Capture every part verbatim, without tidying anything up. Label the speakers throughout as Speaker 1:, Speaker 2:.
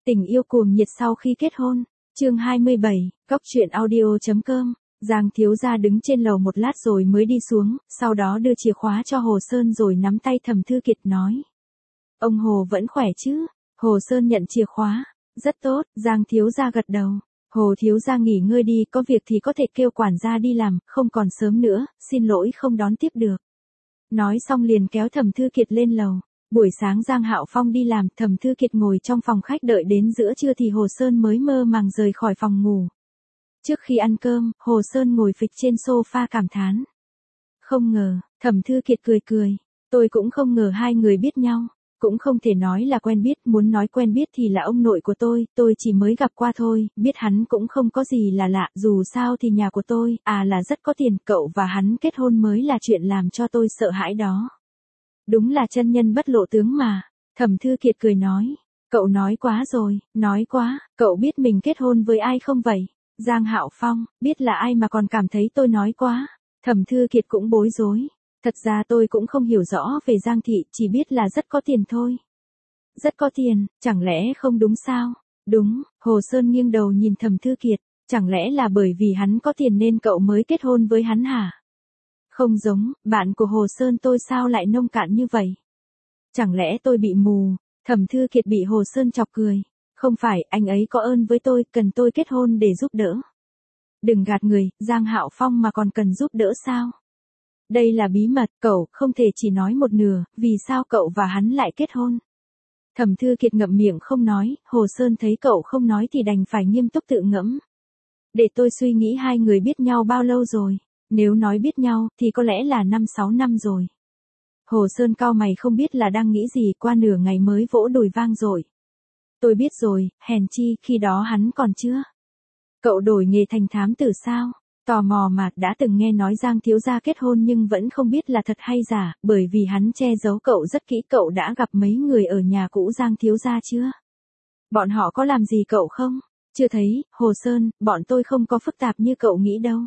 Speaker 1: Tình yêu cuồng nhiệt sau khi kết hôn, chương hai mươi bảy, Cóc truyện audio.com. Giang thiếu gia đứng trên lầu một lát rồi mới đi xuống, sau đó đưa chìa khóa cho Hồ Sơn rồi nắm tay Thẩm Thư Kiệt nói. Ông Hồ vẫn khỏe chứ? Hồ Sơn nhận chìa khóa. Rất tốt, Giang thiếu gia gật đầu. Hồ thiếu gia nghỉ ngơi đi, có việc thì có thể kêu quản gia đi làm, không còn sớm nữa, xin lỗi không đón tiếp được. Nói xong liền kéo Thẩm Thư Kiệt lên lầu. Buổi sáng Giang Hạo Phong đi làm, Thẩm Thư Kiệt ngồi trong phòng khách đợi đến giữa trưa thì Hồ Sơn mới mơ màng rời khỏi phòng ngủ. Trước khi ăn cơm, Hồ Sơn ngồi phịch trên sofa cảm thán. Không ngờ, Thẩm Thư Kiệt cười cười. Tôi cũng không ngờ hai người biết nhau. Cũng không thể nói là quen biết, muốn nói quen biết thì là ông nội của tôi, tôi chỉ mới gặp qua thôi, biết hắn cũng không có gì là lạ, dù sao thì nhà của tôi, à là rất có tiền, cậu và hắn kết hôn mới là chuyện làm cho tôi sợ hãi đó. Đúng là chân nhân bất lộ tướng mà, Thẩm Thư Kiệt cười nói, cậu nói quá rồi, nói quá, cậu biết mình kết hôn với ai không vậy? Giang Hạo Phong, biết là ai mà còn cảm thấy tôi nói quá, Thẩm Thư Kiệt cũng bối rối. Thật ra tôi cũng không hiểu rõ về Giang thị, chỉ biết là rất có tiền thôi. Rất có tiền, chẳng lẽ không đúng sao? Đúng, Hồ Sơn nghiêng đầu nhìn Thẩm Thư Kiệt, chẳng lẽ là bởi vì hắn có tiền nên cậu mới kết hôn với hắn hả? Không giống, bạn của Hồ Sơn tôi sao lại nông cạn như vậy? Chẳng lẽ tôi bị mù? Thẩm Thư Kiệt bị Hồ Sơn chọc cười. Không phải, anh ấy có ơn với tôi, cần tôi kết hôn để giúp đỡ. Đừng gạt người, Giang Hạo Phong mà còn cần giúp đỡ sao? Đây là bí mật, cậu không thể chỉ nói một nửa, vì sao cậu và hắn lại kết hôn? Thẩm Thư Kiệt ngậm miệng không nói, Hồ Sơn thấy cậu không nói thì đành phải nghiêm túc tự ngẫm. Để tôi suy nghĩ hai người biết nhau bao lâu rồi, nếu nói biết nhau thì có lẽ là năm sáu năm rồi. Hồ Sơn cau mày không biết là đang nghĩ gì, qua nửa ngày mới vỗ đùi vang rồi. Tôi biết rồi, hèn chi, khi đó hắn còn chưa. Cậu đổi nghề thành thám tử sao? Tò mò mà, đã từng nghe nói Giang thiếu gia kết hôn nhưng vẫn không biết là thật hay giả, bởi vì hắn che giấu cậu rất kỹ. Cậu đã gặp mấy người ở nhà cũ Giang thiếu gia chưa? Bọn họ có làm gì cậu không? Chưa thấy, Hồ Sơn, bọn tôi không có phức tạp như cậu nghĩ đâu.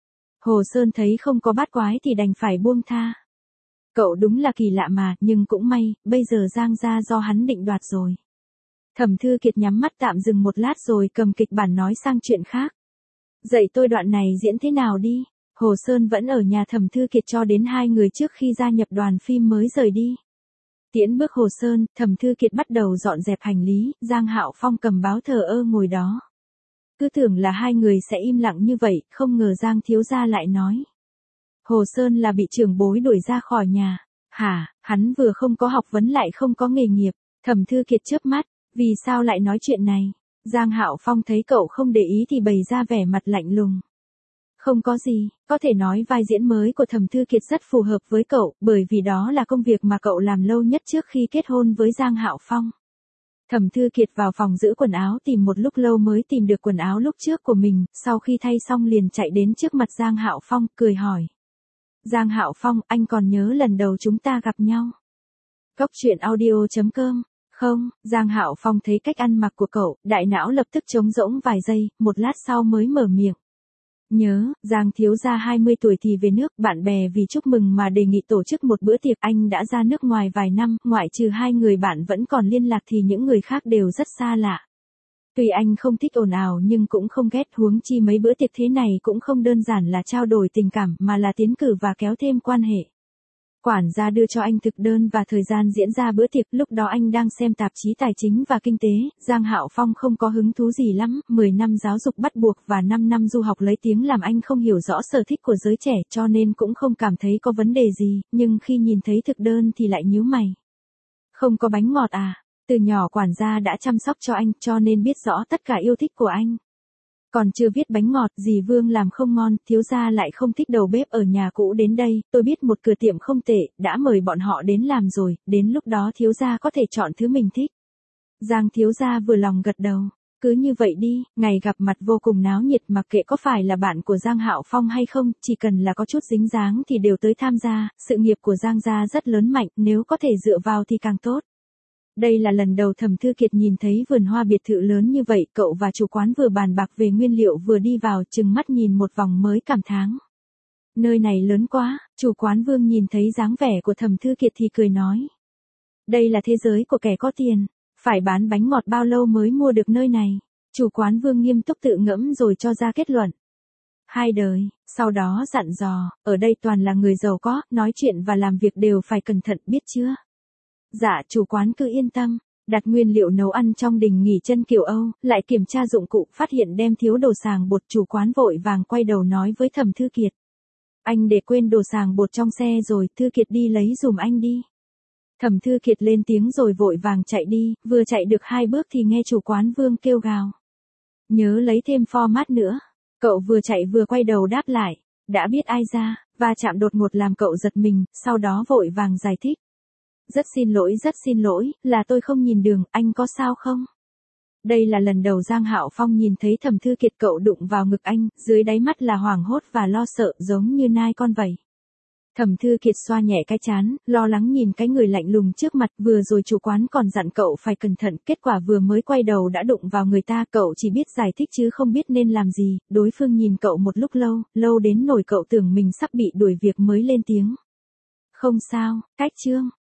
Speaker 1: Hồ Sơn thấy không có bát quái thì đành phải buông tha. Cậu đúng là kỳ lạ mà, nhưng cũng may, bây giờ Giang gia do hắn định đoạt rồi. Thẩm Thư Kiệt nhắm mắt tạm dừng một lát rồi cầm kịch bản nói sang chuyện khác. Dạy tôi đoạn này diễn thế nào đi. Hồ Sơn vẫn ở nhà Thẩm Thư Kiệt cho đến hai người trước khi gia nhập đoàn phim mới rời đi. Tiễn bước Hồ Sơn, Thẩm Thư Kiệt bắt đầu dọn dẹp hành lý, Giang Hạo Phong cầm báo thờ ơ ngồi đó. Cứ tưởng là hai người sẽ im lặng như vậy, không ngờ Giang thiếu gia lại nói. Hồ Sơn là bị trưởng bối đuổi ra khỏi nhà. Hả, hắn vừa không có học vấn lại không có nghề nghiệp. Thẩm Thư Kiệt chớp mắt, vì sao lại nói chuyện này? Giang Hạo Phong thấy cậu không để ý thì bày ra vẻ mặt lạnh lùng. Không có gì, có thể nói vai diễn mới của Thẩm Thư Kiệt rất phù hợp với cậu, bởi vì đó là công việc mà cậu làm lâu nhất trước khi kết hôn với Giang Hạo Phong. Thẩm Thư Kiệt vào phòng giữ quần áo tìm một lúc lâu mới tìm được quần áo lúc trước của mình, sau khi thay xong liền chạy đến trước mặt Giang Hạo Phong, cười hỏi. Giang Hạo Phong, anh còn nhớ lần đầu chúng ta gặp nhau? Cóc truyện audio.com. Không, Giang Hạo Phong thấy cách ăn mặc của cậu, đại não lập tức trống rỗng vài giây, một lát sau mới mở miệng. Nhớ, Giang thiếu gia hai mươi tuổi thì về nước, bạn bè vì chúc mừng mà đề nghị tổ chức một bữa tiệc. Anh đã ra nước ngoài vài năm, ngoại trừ hai người bạn vẫn còn liên lạc thì những người khác đều rất xa lạ. Tuy anh không thích ồn ào nhưng cũng không ghét, huống chi mấy bữa tiệc thế này cũng không đơn giản là trao đổi tình cảm mà là tiến cử và kéo thêm quan hệ. Quản gia đưa cho anh thực đơn và thời gian diễn ra bữa tiệc, lúc đó anh đang xem tạp chí tài chính và kinh tế. Giang Hạo Phong không có hứng thú gì lắm, mười năm giáo dục bắt buộc và năm năm du học lấy tiếng làm anh không hiểu rõ sở thích của giới trẻ cho nên cũng không cảm thấy có vấn đề gì, nhưng khi nhìn thấy thực đơn thì lại nhíu mày. Không có bánh ngọt à? Từ nhỏ quản gia đã chăm sóc cho anh cho nên biết rõ tất cả yêu thích của anh. Còn chưa viết bánh ngọt, dì Vương làm không ngon, thiếu gia lại không thích đầu bếp ở nhà cũ đến đây, tôi biết một cửa tiệm không tệ, đã mời bọn họ đến làm rồi, đến lúc đó thiếu gia có thể chọn thứ mình thích. Giang thiếu gia vừa lòng gật đầu, cứ như vậy đi, ngày gặp mặt vô cùng náo nhiệt, mặc kệ có phải là bạn của Giang Hạo Phong hay không, chỉ cần là có chút dính dáng thì đều tới tham gia, sự nghiệp của Giang gia rất lớn mạnh, nếu có thể dựa vào thì càng tốt. Đây là lần đầu Thẩm Thư Kiệt nhìn thấy vườn hoa biệt thự lớn như vậy, cậu và chủ quán vừa bàn bạc về nguyên liệu vừa đi vào, chừng mắt nhìn một vòng mới cảm thán. Nơi này lớn quá, chủ quán Vương nhìn thấy dáng vẻ của Thẩm Thư Kiệt thì cười nói. Đây là thế giới của kẻ có tiền, Phải bán bánh ngọt bao lâu mới mua được nơi này? Chủ quán Vương nghiêm túc tự ngẫm rồi cho ra kết luận. Hai đời, sau đó dặn dò, ở đây toàn là người giàu có, nói chuyện và làm việc đều phải cẩn thận biết chưa? Dạ chủ quán cứ yên tâm, đặt nguyên liệu nấu ăn trong đình nghỉ chân kiểu Âu, lại kiểm tra dụng cụ, phát hiện đem thiếu đồ sàng bột, chủ quán vội vàng quay đầu nói với Thẩm Thư Kiệt. Anh để quên đồ sàng bột trong xe rồi, Thư Kiệt đi lấy dùm anh đi. Thẩm Thư Kiệt lên tiếng rồi vội vàng chạy đi, vừa chạy được hai bước thì nghe chủ quán Vương kêu gào. Nhớ lấy thêm format nữa. Cậu vừa chạy vừa quay đầu đáp lại, đã biết ai ra, và chạm đột ngột làm cậu giật mình, sau đó vội vàng giải thích. Rất xin lỗi, rất xin lỗi, là tôi không nhìn đường, anh có sao không? Đây là lần đầu Giang Hạo Phong nhìn thấy Thẩm Thư Kiệt cậu đụng vào ngực anh, dưới đáy mắt là hoảng hốt và lo sợ giống như nai con vậy. Thẩm Thư Kiệt xoa nhẹ cái trán, lo lắng nhìn cái người lạnh lùng trước mặt, vừa rồi chủ quán còn dặn cậu phải cẩn thận, kết quả vừa mới quay đầu đã đụng vào người ta, cậu chỉ biết giải thích chứ không biết nên làm gì, đối phương nhìn cậu một lúc lâu, lâu đến nổi cậu tưởng mình sắp bị đuổi việc mới lên tiếng. Không sao, Cách Trương.